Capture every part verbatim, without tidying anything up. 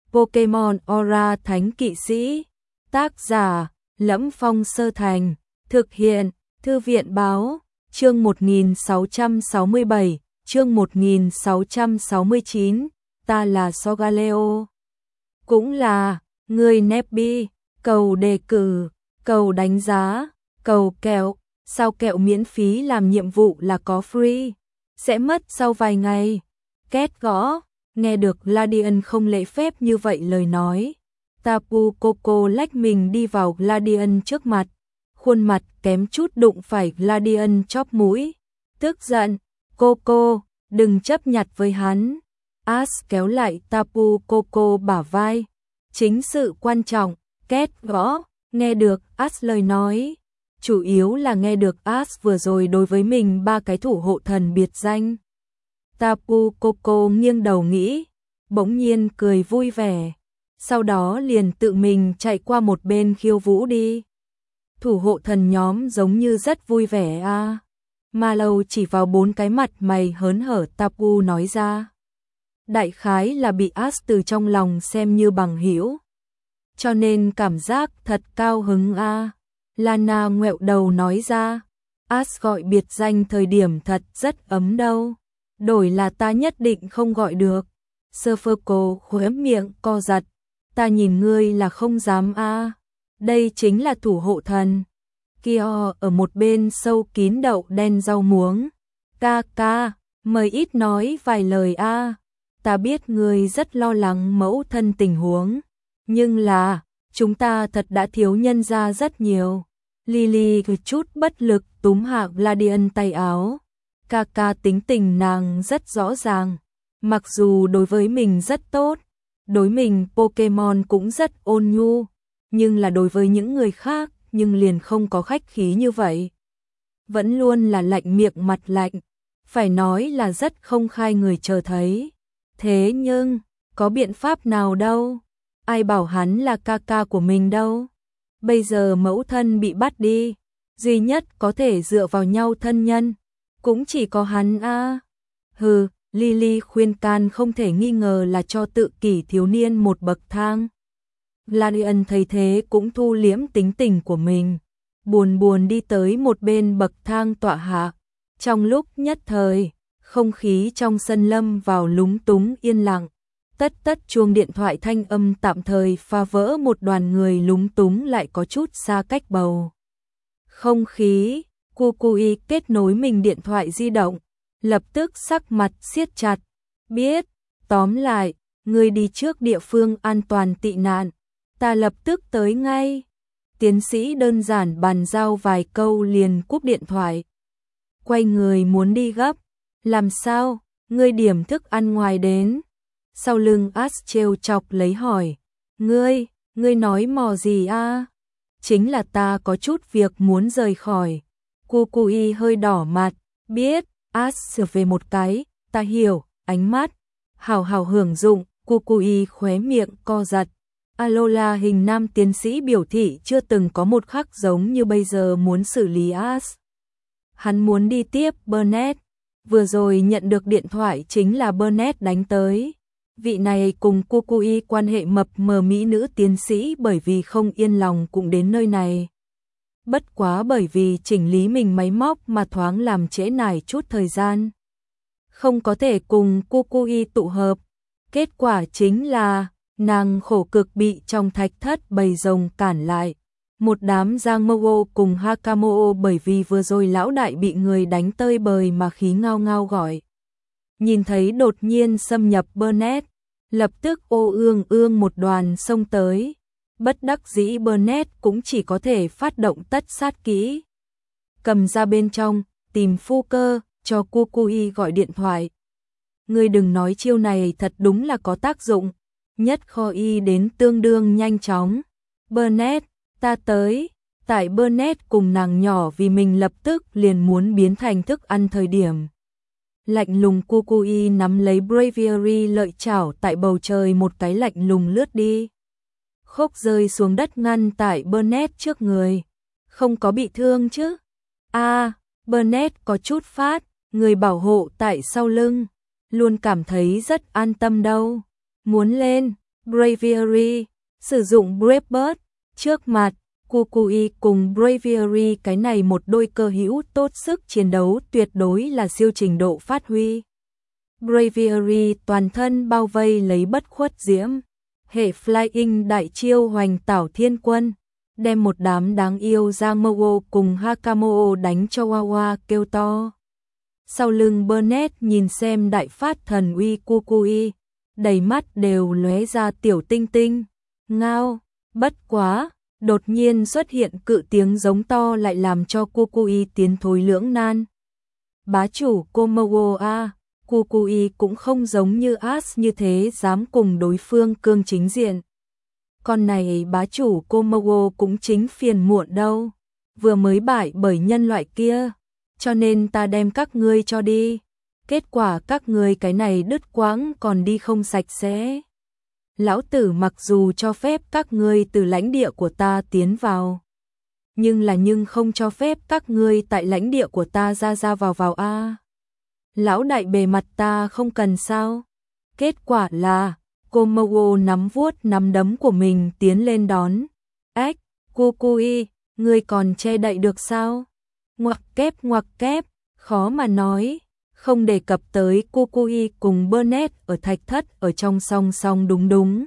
Pokemon Aura Thánh Kỵ Sĩ. Tác giả: Lẫm Phong Sơ Thành. Thực hiện: Thư viện báo. Chương một nghìn sáu trăm sáu mươi bảy, chương một nghìn sáu trăm sáu mươi chín. Ta là Solgaleo. Cũng là người Nepi. Cầu đề cử, cầu đánh giá, cầu kẹo. Sao kẹo miễn phí làm nhiệm vụ là có free, sẽ mất sau vài ngày. Két gõ. Nghe được Gladian không lễ phép như vậy lời nói, Tapu Koko lách mình đi vào Gladian trước mặt, khuôn mặt kém chút đụng phải Gladian chóp mũi. Tức giận: Koko, đừng chấp nhặt với hắn. Ash kéo lại Tapu Koko bả vai. Chính sự quan trọng. Két gõ. Nghe được Ash lời nói, chủ yếu là nghe được Ash vừa rồi đối với mình ba cái thủ hộ thần biệt danh. Tapu Koko nghiêng đầu nghĩ, bỗng nhiên cười vui vẻ, sau đó liền tự mình chạy qua một bên khiêu vũ đi. Thủ hộ thần nhóm giống như rất vui vẻ a. À. Ma Lâu chỉ vào bốn cái mặt mày hớn hở Tapu nói ra. Đại khái là bị Ash từ trong lòng xem như bằng hữu, cho nên cảm giác thật cao hứng a. À. Lana ngoẹo đầu nói ra, Ash gọi biệt danh thời điểm thật rất ấm đâu. Đổi là ta nhất định không gọi được. Serferco khóe miệng co giật. Ta nhìn ngươi là không dám a. À. Đây chính là thủ hộ thần. Kyo ở một bên sâu kín đậu đen rau muống. Ca ca, mời ít nói vài lời a. À. Ta biết ngươi rất lo lắng mẫu thân tình huống, nhưng là chúng ta thật đã thiếu nhân gia rất nhiều. Lily chút bất lực túm hạ Gladian tay áo. Ca ca tính tình nàng rất rõ ràng, mặc dù đối với mình rất tốt, đối mình Pokemon cũng rất ôn nhu, nhưng là đối với những người khác nhưng liền không có khách khí như vậy. Vẫn luôn là lạnh miệng mặt lạnh, phải nói là rất không khai người chờ thấy. Thế nhưng, có biện pháp nào đâu, ai bảo hắn là ca ca của mình đâu. Bây giờ mẫu thân bị bắt đi, duy nhất có thể dựa vào nhau thân nhân cũng chỉ có hắn a. À. Hừ, Lily khuyên can không thể nghi ngờ là cho tự kỷ thiếu niên một bậc thang. Gladian thấy thế cũng thu liễm tính tình của mình, buồn buồn đi tới một bên bậc thang tọa hạ. Trong lúc nhất thời, không khí trong sân lâm vào lúng túng yên lặng. Tất tất chuông điện thoại thanh âm tạm thời phá vỡ một đoàn người lúng túng lại có chút xa cách bầu không khí. Kukui kết nối mình điện thoại di động, lập tức sắc mặt siết chặt. Biết, tóm lại, người đi trước địa phương an toàn tị nạn, ta lập tức tới ngay. Tiến sĩ đơn giản bàn giao vài câu liền cúp điện thoại. Quay người muốn đi gấp. Làm sao, ngươi điểm thức ăn ngoài đến? Sau lưng Ash trêu chọc lấy hỏi. Ngươi, ngươi nói mò gì a? À? Chính là ta có chút việc muốn rời khỏi. Kukui hơi đỏ mặt. Biết, Ash sửa về một cái. Ta hiểu, ánh mắt hào hào hưởng dụng. Kukui khóe miệng co giật. Alola hình nam tiến sĩ biểu thị chưa từng có một khắc giống như bây giờ muốn xử lý Ash. Hắn muốn đi tiếp Burnett. Vừa rồi nhận được điện thoại chính là Burnett đánh tới. Vị này cùng Kukui quan hệ mập mờ mỹ nữ tiến sĩ bởi vì không yên lòng cũng đến nơi này. Bất quá bởi vì chỉnh lý mình máy móc mà thoáng làm trễ nải chút thời gian, không có thể cùng Kukui tụ hợp. Kết quả chính là nàng khổ cực bị trong thạch thất bầy rồng cản lại. Một đám Giang Mogo cùng Hakamoo bởi vì vừa rồi lão đại bị người đánh tơi bời mà khí ngao ngao gọi. Nhìn thấy đột nhiên xâm nhập Burnett, lập tức ô ương ương một đoàn xông tới. Bất đắc dĩ Burnett cũng chỉ có thể phát động tất sát kỹ. Cầm ra bên trong, tìm phu cơ, cho Kukui gọi điện thoại. Ngươi đừng nói chiêu này thật đúng là có tác dụng. Nhất kho y đến tương đương nhanh chóng. Burnett, ta tới. Tại Burnett cùng nàng nhỏ vì mình lập tức liền muốn biến thành thức ăn thời điểm. Lạnh lùng Kukui nắm lấy Braviary lợi chảo tại bầu trời một cái lạnh lùng lướt đi. Khốc rơi xuống đất ngăn tại Burnett trước người. Không có bị thương chứ? A, à, Burnett có chút phát, người bảo hộ tại sau lưng. Luôn cảm thấy rất an tâm đâu. Muốn lên, Braviary, sử dụng Brave trước mặt, Kukui cùng Braviary cái này một đôi cơ hữu tốt sức chiến đấu tuyệt đối là siêu trình độ phát huy. Braviary toàn thân bao vây lấy bất khuất diễm, hệ Flying đại chiêu hoành tảo thiên quân, đem một đám đáng yêu Zamogo cùng Hakamoto đánh cho Wawa kêu to. Sau lưng Burnett nhìn xem đại phát thần uy Kukui, đầy mắt đều lóe ra tiểu tinh tinh, ngao, bất quá, đột nhiên xuất hiện cự tiếng giống to lại làm cho Kukui tiến thối lưỡng nan. Bá chủ Komodo a, Kukui cũng không giống như Ash như thế dám cùng đối phương cương chính diện. Con này bá chủ Komodo cũng chính phiền muộn đâu, vừa mới bại bởi nhân loại kia, cho nên ta đem các ngươi cho đi. Kết quả các ngươi cái này đứt quãng còn đi không sạch sẽ. Lão tử mặc dù cho phép các ngươi từ lãnh địa của ta tiến vào, nhưng là nhưng không cho phép các ngươi tại lãnh địa của ta ra ra vào vào a. Lão đại bề mặt ta không cần sao? Kết quả là Komodo nắm vuốt nắm đấm của mình tiến lên đón. Ách, Kukui, ngươi còn che đậy được sao? Ngoặc kép ngoặc kép, khó mà nói. Không đề cập tới Kukui cùng Burnett ở thạch thất ở trong song song đúng đúng.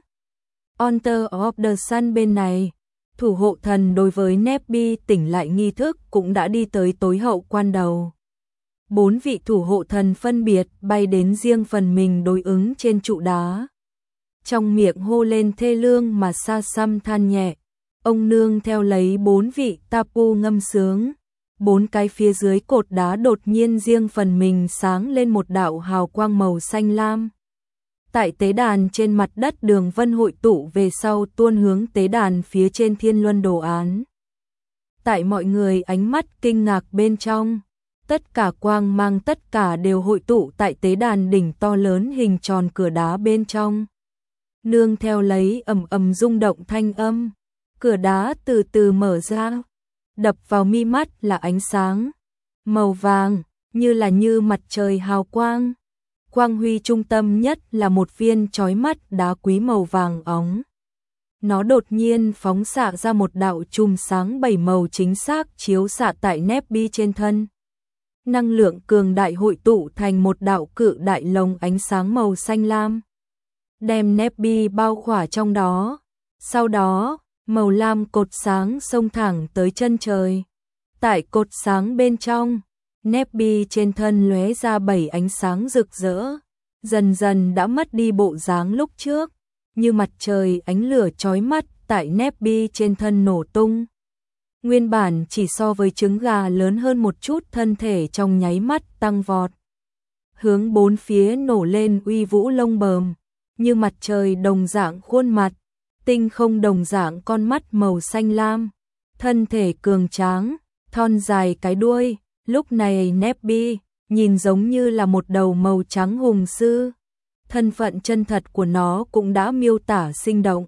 Altar of the Sun bên này, thủ hộ thần đối với Nebby tỉnh lại nghi thức cũng đã đi tới tối hậu quan đầu. Bốn vị thủ hộ thần phân biệt bay đến riêng phần mình đối ứng trên trụ đá. Trong miệng hô lên thê lương mà xa xăm than nhẹ, ông nương theo lấy bốn vị tapu ngâm sướng. Bốn cái phía dưới cột đá đột nhiên riêng phần mình sáng lên một đạo hào quang màu xanh lam. Tại tế đàn trên mặt đất đường vân hội tụ về sau tuôn hướng tế đàn phía trên thiên luân đồ án. Tại mọi người ánh mắt kinh ngạc bên trong, tất cả quang mang tất cả đều hội tụ tại tế đàn đỉnh to lớn hình tròn cửa đá bên trong. Nương theo lấy ầm ầm rung động thanh âm, cửa đá từ từ mở ra. Đập vào mi mắt là ánh sáng màu vàng, như là như mặt trời hào quang. Quang huy trung tâm nhất là một viên chói mắt đá quý màu vàng óng. Nó đột nhiên phóng xạ ra một đạo chùm sáng bảy màu chính xác chiếu xạ tại Nebby trên thân. Năng lượng cường đại hội tụ thành một đạo cự đại lồng ánh sáng màu xanh lam, đem Nebby bao khỏa trong đó. Sau đó, màu lam cột sáng xông thẳng tới chân trời. Tại cột sáng bên trong, Nebby trên thân lóe ra bảy ánh sáng rực rỡ, dần dần đã mất đi bộ dáng lúc trước, như mặt trời ánh lửa chói mắt tại Nebby trên thân nổ tung. Nguyên bản chỉ so với trứng gà lớn hơn một chút thân thể trong nháy mắt tăng vọt, hướng bốn phía nổ lên uy vũ lông bờm, như mặt trời đồng dạng khuôn mặt, tinh không đồng dạng con mắt màu xanh lam, thân thể cường tráng, thon dài cái đuôi. Lúc này Nebby nhìn giống như là một đầu màu trắng hùng sư. Thân phận chân thật của nó cũng đã miêu tả sinh động.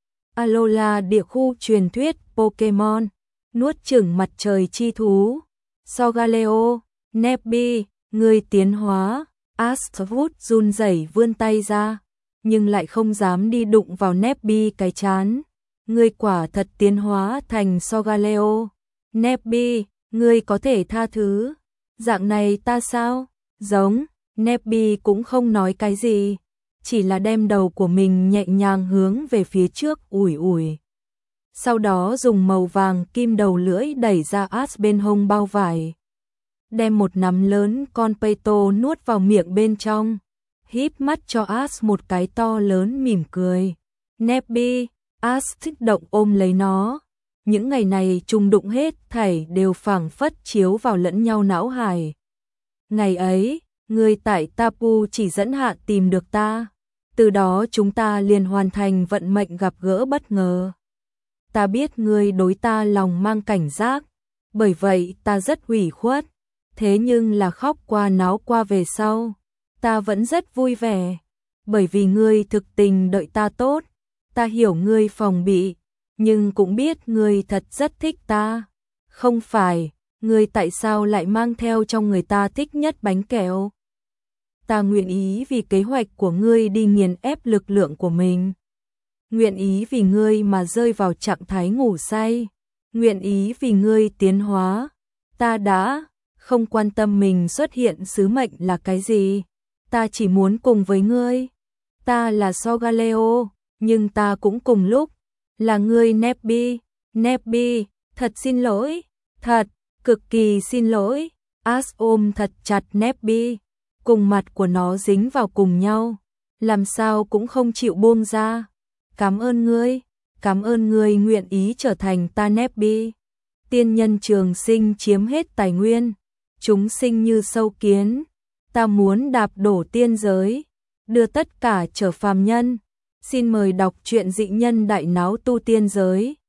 Alola địa khu truyền thuyết Pokemon, nuốt chửng mặt trời chi thú. Solgaleo, Nebby, người tiến hóa. Ashwood run rẩy vươn tay ra, nhưng lại không dám đi đụng vào Nebby cái chán. Ngươi quả thật tiến hóa thành Solgaleo. Nebby, ngươi có thể tha thứ. Dạng này ta sao? Giống. Nebby cũng không nói cái gì, chỉ là đem đầu của mình nhẹ nhàng hướng về phía trước ủi ủi. Sau đó dùng màu vàng kim đầu lưỡi đẩy ra Ash bên hông bao vải, đem một nắm lớn con Peito nuốt vào miệng bên trong, híp mắt cho Ash một cái to lớn mỉm cười. Nebby, Ash thích động ôm lấy nó. Những ngày này trùng đụng hết thảy đều phảng phất chiếu vào lẫn nhau não hải. Ngày ấy, ngươi tại Tapu chỉ dẫn hạ tìm được ta, từ đó chúng ta liền hoàn thành vận mệnh gặp gỡ bất ngờ. Ta biết ngươi đối ta lòng mang cảnh giác, bởi vậy ta rất ủy khuất, thế nhưng là khóc qua náo qua về sau, ta vẫn rất vui vẻ, bởi vì ngươi thực tình đợi ta tốt, ta hiểu ngươi phòng bị, nhưng cũng biết ngươi thật rất thích ta. Không phải, ngươi tại sao lại mang theo trong người ta thích nhất bánh kẹo? Ta nguyện ý vì kế hoạch của ngươi đi nghiền ép lực lượng của mình. nguyện ý vì ngươi mà rơi vào trạng thái ngủ say, nguyện ý vì ngươi tiến hóa. Ta đã không quan tâm mình xuất hiện sứ mệnh là cái gì, ta chỉ muốn cùng với ngươi. Ta là Solgaleo, nhưng ta cũng cùng lúc là ngươi Nepi. Nepi, thật xin lỗi, thật, cực kỳ xin lỗi. Ash ôm thật chặt Nepi, cùng mặt của nó dính vào cùng nhau, làm sao cũng không chịu buông ra. Cảm ơn ngươi, cảm ơn ngươi nguyện ý trở thành ta Nepi. Tiên nhân trường sinh chiếm hết tài nguyên, chúng sinh như sâu kiến, ta muốn đạp đổ tiên giới, đưa tất cả trở phàm nhân. Xin mời đọc truyện Dị Nhân Đại Náo Tu Tiên Giới.